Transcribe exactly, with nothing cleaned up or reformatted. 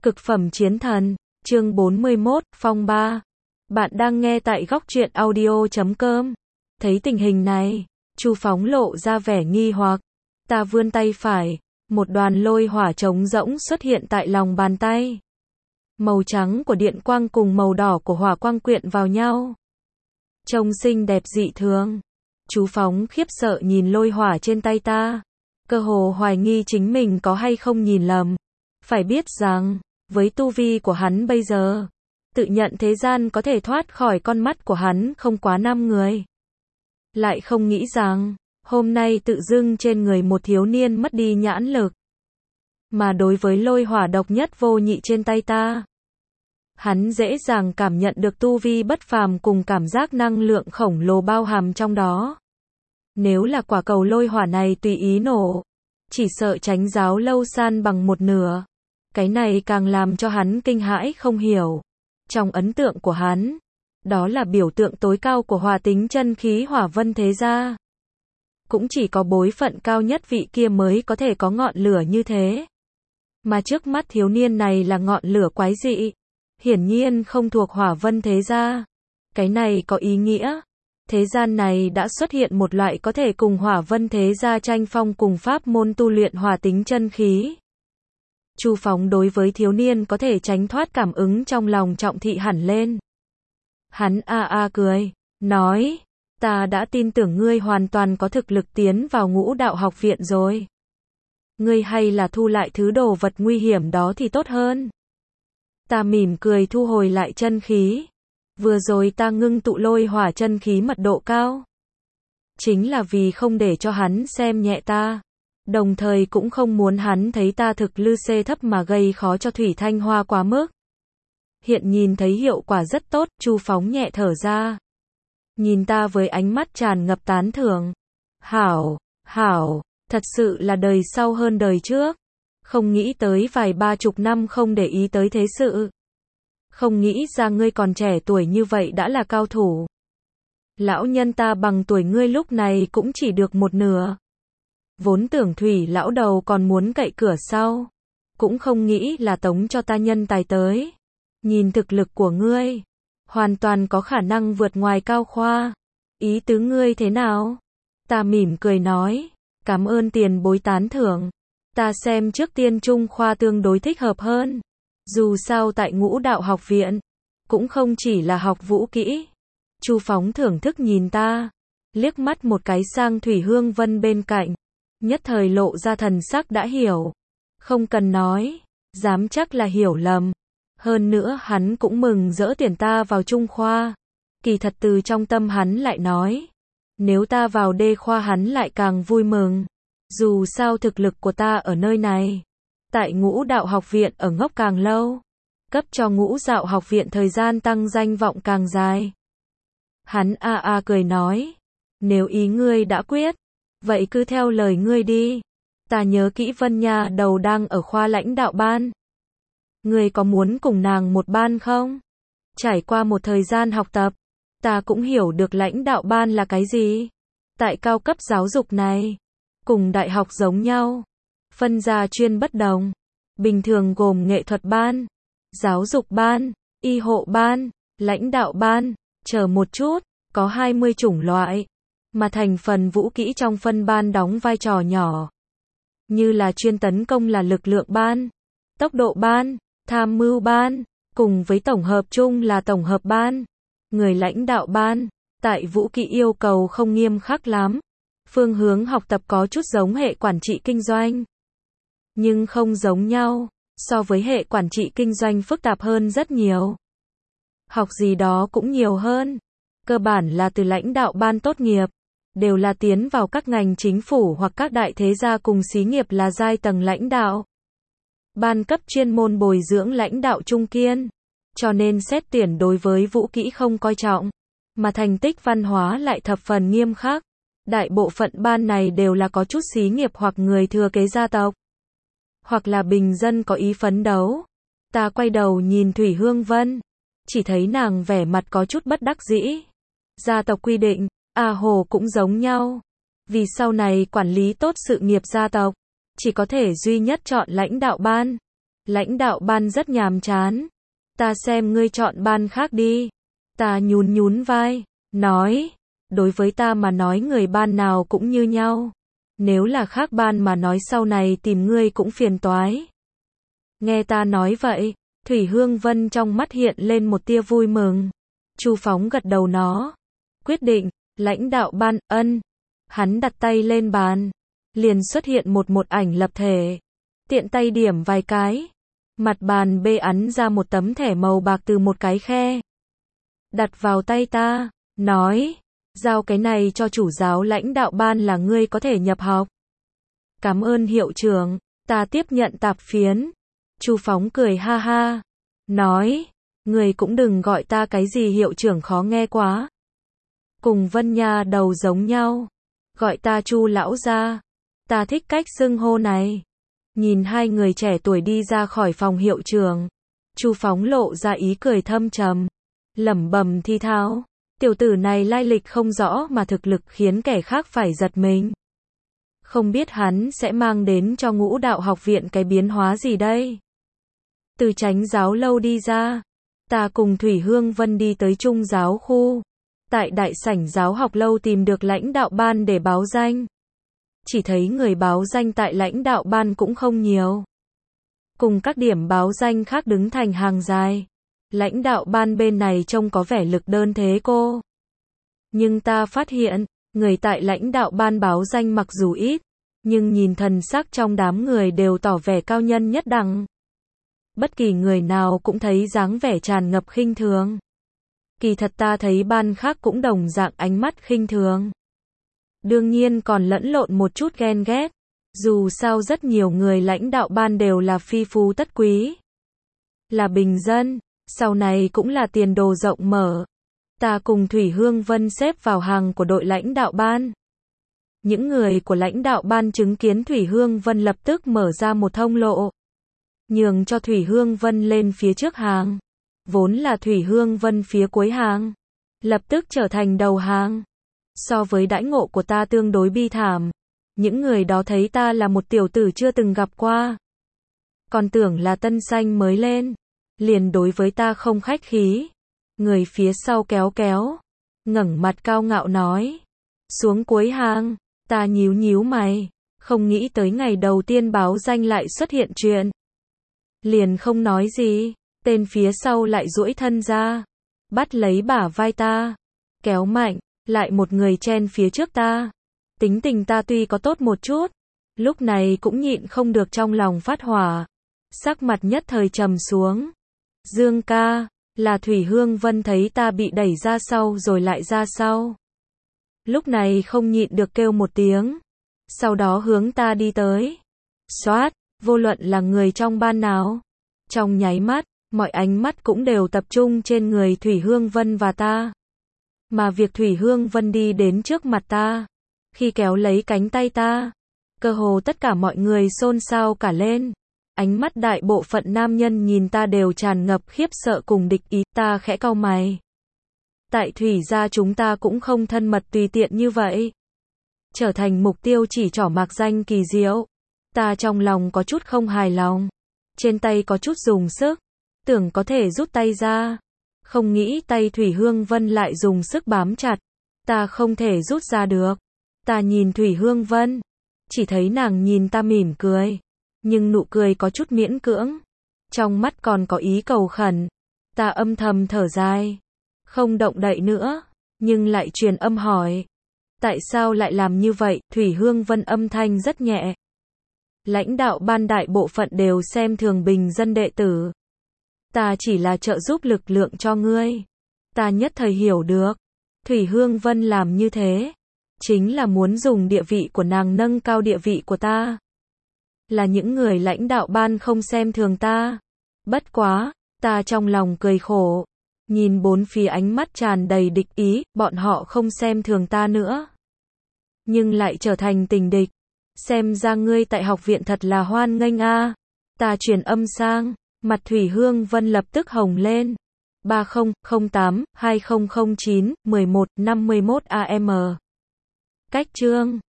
Cực phẩm chiến thần, chương bốn mươi mốt, phong ba. Bạn đang nghe tại góc truyện audio chấm com. Thấy tình hình này, Chu Phóng lộ ra vẻ nghi hoặc. Ta vươn tay phải, một đoàn lôi hỏa trống rỗng xuất hiện tại lòng bàn tay. Màu trắng của điện quang cùng màu đỏ của hỏa quang quyện vào nhau. Trông xinh đẹp dị thường. Chu Phóng khiếp sợ nhìn lôi hỏa trên tay ta. Cơ hồ hoài nghi chính mình có hay không nhìn lầm. Phải biết rằng, với tu vi của hắn bây giờ, tự nhận thế gian có thể thoát khỏi con mắt của hắn không quá năm người. Lại không nghĩ rằng, hôm nay tự dưng trên người một thiếu niên mất đi nhãn lực. Mà đối với lôi hỏa độc nhất vô nhị trên tay ta, hắn dễ dàng cảm nhận được tu vi bất phàm cùng cảm giác năng lượng khổng lồ bao hàm trong đó. Nếu là quả cầu lôi hỏa này tùy ý nổ, chỉ sợ tránh giáo lâu san bằng một nửa. Cái này càng làm cho hắn kinh hãi không hiểu. Trong ấn tượng của hắn, đó là biểu tượng tối cao của hỏa tính chân khí hỏa vân thế gia. Cũng chỉ có bối phận cao nhất vị kia mới có thể có ngọn lửa như thế. Mà trước mắt thiếu niên này là ngọn lửa quái dị. Hiển nhiên không thuộc hỏa vân thế gia. Cái này có ý nghĩa. Thế gian này đã xuất hiện một loại có thể cùng hỏa vân thế gia tranh phong cùng pháp môn tu luyện hỏa tính chân khí. Chu Phóng đối với thiếu niên có thể tránh thoát cảm ứng trong lòng trọng thị hẳn lên. Hắn a a cười, nói, ta đã tin tưởng ngươi hoàn toàn có thực lực tiến vào Ngũ Đạo học viện rồi. Ngươi hay là thu lại thứ đồ vật nguy hiểm đó thì tốt hơn. Ta mỉm cười thu hồi lại chân khí. Vừa rồi ta ngưng tụ lôi hỏa chân khí mật độ cao. Chính là vì không để cho hắn xem nhẹ ta. Đồng thời cũng không muốn hắn thấy ta thực lư xê thấp mà gây khó cho Thủy Thanh Hoa quá mức. Hiện nhìn thấy hiệu quả rất tốt, Chu Phóng nhẹ thở ra. Nhìn ta với ánh mắt tràn ngập tán thưởng. Hảo, hảo, thật sự là đời sau hơn đời trước. Không nghĩ tới vài ba chục năm không để ý tới thế sự. Không nghĩ ra ngươi còn trẻ tuổi như vậy đã là cao thủ. Lão nhân ta bằng tuổi ngươi lúc này cũng chỉ được một nửa. Vốn tưởng Thủy lão đầu còn muốn cậy cửa sau. Cũng không nghĩ là tống cho ta nhân tài tới. Nhìn thực lực của ngươi, hoàn toàn có khả năng vượt ngoài Cao Khoa. Ý tứ ngươi thế nào? Ta mỉm cười nói, cảm ơn tiền bối tán thưởng. Ta xem trước tiên Trung Khoa tương đối thích hợp hơn. Dù sao tại Ngũ Đạo học viện, cũng không chỉ là học vũ kỹ. Chu Phóng thưởng thức nhìn ta, liếc mắt một cái sang Thủy Hương Vân bên cạnh. Nhất thời lộ ra thần sắc đã hiểu. Không cần nói, dám chắc là hiểu lầm. Hơn nữa hắn cũng mừng rỡ tuyển ta vào Trung Khoa. Kỳ thật từ trong tâm hắn lại nói, nếu ta vào Đê Khoa hắn lại càng vui mừng. Dù sao thực lực của ta ở nơi này, tại Ngũ Đạo học viện ở ngốc càng lâu, cấp cho Ngũ Đạo học viện thời gian tăng danh vọng càng dài. Hắn a a cười nói, nếu ý ngươi đã quyết, vậy cứ theo lời ngươi đi. Ta nhớ kỹ Vân Nha đầu đang ở khoa lãnh đạo ban. Ngươi có muốn cùng nàng một ban không? Trải qua một thời gian học tập, ta cũng hiểu được lãnh đạo ban là cái gì. Tại cao cấp giáo dục này, cùng đại học giống nhau, phân ra chuyên bất đồng. Bình thường gồm nghệ thuật ban, giáo dục ban, y hộ ban, lãnh đạo ban, chờ một chút, có hai mươi chủng loại. Mà thành phần vũ kỹ trong phân ban đóng vai trò nhỏ. Như là chuyên tấn công là lực lượng ban, tốc độ ban, tham mưu ban, cùng với tổng hợp chung là tổng hợp ban. Người lãnh đạo ban, tại vũ kỹ yêu cầu không nghiêm khắc lắm. Phương hướng học tập có chút giống hệ quản trị kinh doanh. Nhưng không giống nhau, so với hệ quản trị kinh doanh phức tạp hơn rất nhiều. Học gì đó cũng nhiều hơn. Cơ bản là từ lãnh đạo ban tốt nghiệp. Đều là tiến vào các ngành chính phủ hoặc các đại thế gia cùng xí nghiệp là giai tầng lãnh đạo. Ban cấp chuyên môn bồi dưỡng lãnh đạo trung kiên. Cho nên xét tuyển đối với vũ kỹ không coi trọng. Mà thành tích văn hóa lại thập phần nghiêm khắc. Đại bộ phận ban này đều là có chút xí nghiệp hoặc người thừa kế gia tộc. Hoặc là bình dân có ý phấn đấu. Ta quay đầu nhìn Thủy Hương Vân. Chỉ thấy nàng vẻ mặt có chút bất đắc dĩ. Gia tộc quy định. A hồ cũng giống nhau. Vì sau này quản lý tốt sự nghiệp gia tộc, chỉ có thể duy nhất chọn lãnh đạo ban. lãnh đạo ban rất nhàm chán. Ta xem ngươi chọn ban khác đi. Ta nhún nhún vai, nói, đối với ta mà nói người ban nào cũng như nhau. Nếu là khác ban mà nói sau này tìm ngươi cũng phiền toái. Nghe ta nói vậy, Thủy Hương Vân trong mắt hiện lên một tia vui mừng. Chu Phóng gật đầu nó. Quyết định, lãnh đạo ban, ân. Hắn đặt tay lên bàn. Liền xuất hiện một một ảnh lập thể. Tiện tay điểm vài cái. Mặt bàn bê ấn ra một tấm thẻ màu bạc từ một cái khe. Đặt vào tay ta, nói, giao cái này cho chủ giáo lãnh đạo ban là ngươi có thể nhập học. Cảm ơn hiệu trưởng, ta tiếp nhận tạp phiến. Chu Phóng cười ha ha, nói, ngươi cũng đừng gọi ta cái gì hiệu trưởng khó nghe quá. Cùng Vân Nha đầu giống nhau, gọi ta Chu lão gia. Ta thích cách xưng hô này. Nhìn hai người trẻ tuổi đi ra khỏi phòng hiệu trưởng, Chu Phóng lộ ra ý cười thâm trầm, lẩm bẩm thi tháo, tiểu tử này lai lịch không rõ mà thực lực khiến kẻ khác phải giật mình. Không biết hắn sẽ mang đến cho Ngũ Đạo học viện cái biến hóa gì đây? Từ Chánh giáo lâu đi ra, ta cùng Thủy Hương Vân đi tới Trung giáo khu. Tại đại sảnh giáo học lâu tìm được lãnh đạo ban để báo danh. Chỉ thấy người báo danh tại lãnh đạo ban cũng không nhiều. Cùng các điểm báo danh khác đứng thành hàng dài. Lãnh đạo ban bên này trông có vẻ lực đơn thế cô. Nhưng ta phát hiện, người tại lãnh đạo ban báo danh mặc dù ít, nhưng nhìn thần sắc trong đám người đều tỏ vẻ cao nhân nhất đẳng. Bất kỳ người nào cũng thấy dáng vẻ tràn ngập khinh thường. Kỳ thật ta thấy ban khác cũng đồng dạng ánh mắt khinh thường. Đương nhiên còn lẫn lộn một chút ghen ghét. Dù sao rất nhiều người lãnh đạo ban đều là phi phú tất quý. Là bình dân, sau này cũng là tiền đồ rộng mở. Ta cùng Thủy Hương Vân xếp vào hàng của đội lãnh đạo ban. Những người của lãnh đạo ban chứng kiến Thủy Hương Vân lập tức mở ra một thông lộ. Nhường cho Thủy Hương Vân lên phía trước hàng. Vốn là Thủy Hương Vân phía cuối hàng. Lập tức trở thành đầu hàng. So với đãi ngộ của ta tương đối bi thảm. Những người đó thấy ta là một tiểu tử chưa từng gặp qua. Còn tưởng là tân xanh mới lên. Liền đối với ta không khách khí. Người phía sau kéo kéo. Ngẩng mặt cao ngạo nói. Xuống cuối hàng. Ta nhíu nhíu mày. Không nghĩ tới ngày đầu tiên báo danh lại xuất hiện chuyện. Liền không nói gì. Tên phía sau lại duỗi thân ra. Bắt lấy bả vai ta. Kéo mạnh. Lại một người chen phía trước ta. Tính tình ta tuy có tốt một chút. Lúc này cũng nhịn không được trong lòng phát hỏa. Sắc mặt nhất thời trầm xuống. Dương ca. Là Thủy Hương Vân thấy ta bị đẩy ra sau rồi lại ra sau. Lúc này không nhịn được kêu một tiếng. Sau đó hướng ta đi tới. Xoát. Vô luận là người trong ban nào. Trong nháy mắt. Mọi ánh mắt cũng đều tập trung trên người Thủy Hương Vân và ta. Mà việc Thủy Hương Vân đi đến trước mặt ta. Khi kéo lấy cánh tay ta. Cơ hồ tất cả mọi người xôn xao cả lên. Ánh mắt đại bộ phận nam nhân nhìn ta đều tràn ngập khiếp sợ cùng địch ý. Ta khẽ cau mày. Tại Thủy gia chúng ta cũng không thân mật tùy tiện như vậy. Trở thành mục tiêu chỉ trỏ mạc danh kỳ diệu. Ta trong lòng có chút không hài lòng. Trên tay có chút dùng sức. Tưởng có thể rút tay ra. Không nghĩ tay Thủy Hương Vân lại dùng sức bám chặt. Ta không thể rút ra được. Ta nhìn Thủy Hương Vân. Chỉ thấy nàng nhìn ta mỉm cười. Nhưng nụ cười có chút miễn cưỡng. Trong mắt còn có ý cầu khẩn. Ta âm thầm thở dài. Không động đậy nữa. Nhưng lại truyền âm hỏi. Tại sao lại làm như vậy? Thủy Hương Vân âm thanh rất nhẹ. Lãnh đạo ban đại bộ phận đều xem thường bình dân đệ tử. Ta chỉ là trợ giúp lực lượng cho ngươi. Ta nhất thời hiểu được. Thủy Hương Vân làm như thế. Chính là muốn dùng địa vị của nàng nâng cao địa vị của ta. Là những người lãnh đạo ban không xem thường ta. Bất quá, ta trong lòng cười khổ. Nhìn bốn phía ánh mắt tràn đầy địch ý, bọn họ không xem thường ta nữa. Nhưng lại trở thành tình địch. Xem ra ngươi tại học viện thật là hoan nghênh a. Ta truyền âm sang. Mặt Thủy Hương Vân lập tức hồng lên. ba không không tám hai không không chín một một năm mốt A M. Cách chương